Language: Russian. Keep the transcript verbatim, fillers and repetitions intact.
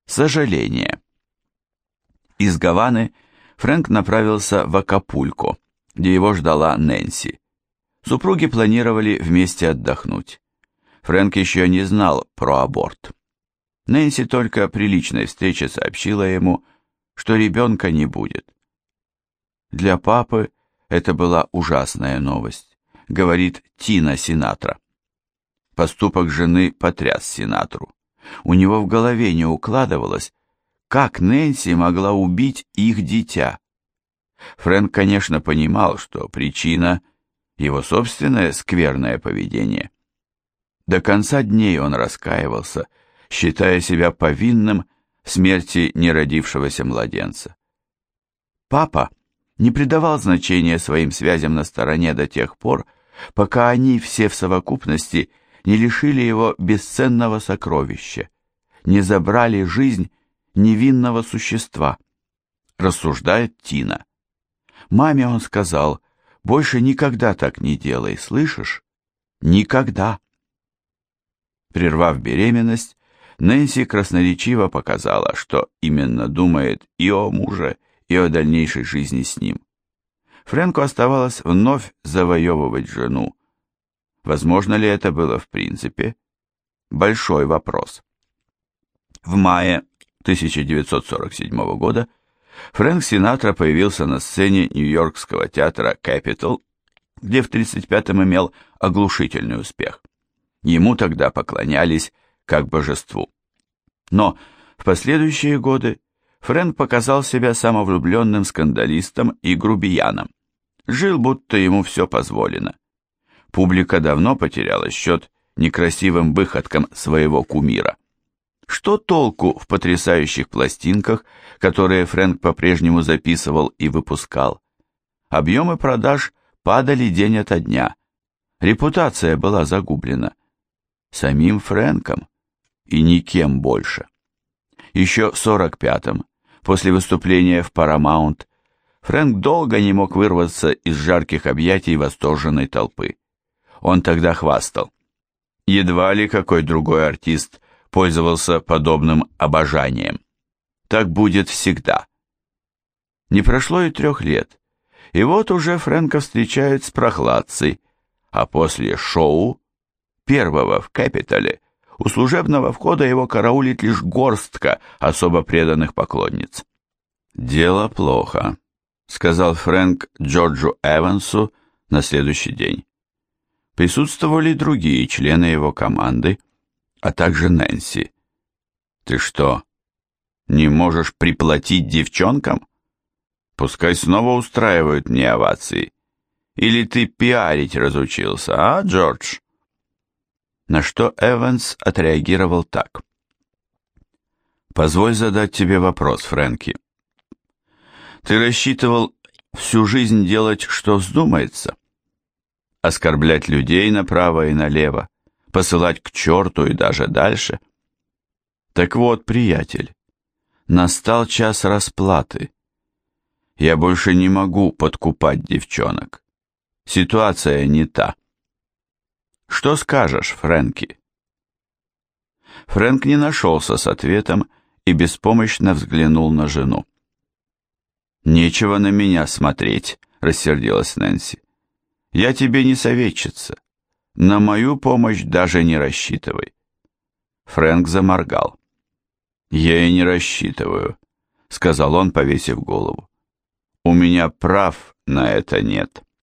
Сожаление. Из Гаваны Фрэнк направился в Акапулько, где его ждала Нэнси. Супруги планировали вместе отдохнуть. Фрэнк еще не знал про аборт. Нэнси только при личной встрече сообщила ему, что ребенка не будет. Для папы это была ужасная новость, говорит Тина Синатра. Поступок жены потряс Синатру. У него в голове не укладывалось, как Нэнси могла убить их дитя. Фрэнк, конечно, понимал, что причина – его собственное скверное поведение. До конца дней он раскаивался, считая себя повинным в смерти неродившегося младенца. Папа не придавал значения своим связям на стороне до тех пор, пока они все в совокупности не лишили его бесценного сокровища, не забрали жизнь невинного существа, рассуждает Тина. Маме он сказал: «Больше никогда так не делай, слышишь? Никогда!» Прервав беременность, Нэнси красноречиво показала, что именно думает и о муже, и о дальнейшей жизни с ним. Фрэнку оставалось вновь завоевывать жену. Возможно ли это было в принципе? Большой вопрос. В мае тысяча девятьсот сорок седьмого года Фрэнк Синатра появился на сцене Нью-Йоркского театра Capitol, где в тридцать пятом имел оглушительный успех. Ему тогда поклонялись как божеству. Но в последующие годы Фрэнк показал себя самовлюбленным скандалистом и грубияном. Жил, будто ему все позволено. Публика давно потеряла счет некрасивым выходкам своего кумира. Что толку в потрясающих пластинках, которые Фрэнк по-прежнему записывал и выпускал? Объемы продаж падали день ото дня. Репутация была загублена. Самим Фрэнком и никем больше. Еще в сорок пятом, после выступления в Paramount, Фрэнк долго не мог вырваться из жарких объятий восторженной толпы. Он тогда хвастал. Едва ли какой другой артист пользовался подобным обожанием. Так будет всегда. Не прошло и трех лет, и вот уже Фрэнка встречают с прохладцей, а после шоу, первого в Кэпитоле, у служебного входа его караулит лишь горстка особо преданных поклонниц. «Дело плохо», — сказал Фрэнк Джорджу Эвансу на следующий день. Присутствовали другие члены его команды, а также Нэнси. «Ты что, не можешь приплатить девчонкам? Пускай снова устраивают мне овации. Или ты пиарить разучился, а, Джордж?» На что Эванс отреагировал так. «Позволь задать тебе вопрос, Фрэнки. Ты рассчитывал всю жизнь делать, что вздумается? Оскорблять людей направо и налево, посылать к черту и даже дальше? Так вот, приятель, настал час расплаты. Я больше не могу подкупать девчонок. Ситуация не та. Что скажешь, Фрэнки?» Фрэнк не нашелся с ответом и беспомощно взглянул на жену. «Нечего на меня смотреть», — рассердилась Нэнси. «Я тебе не советчица. На мою помощь даже не рассчитывай». Фрэнк заморгал. «Я и не рассчитываю», — сказал он, повесив голову. «У меня прав на это нет».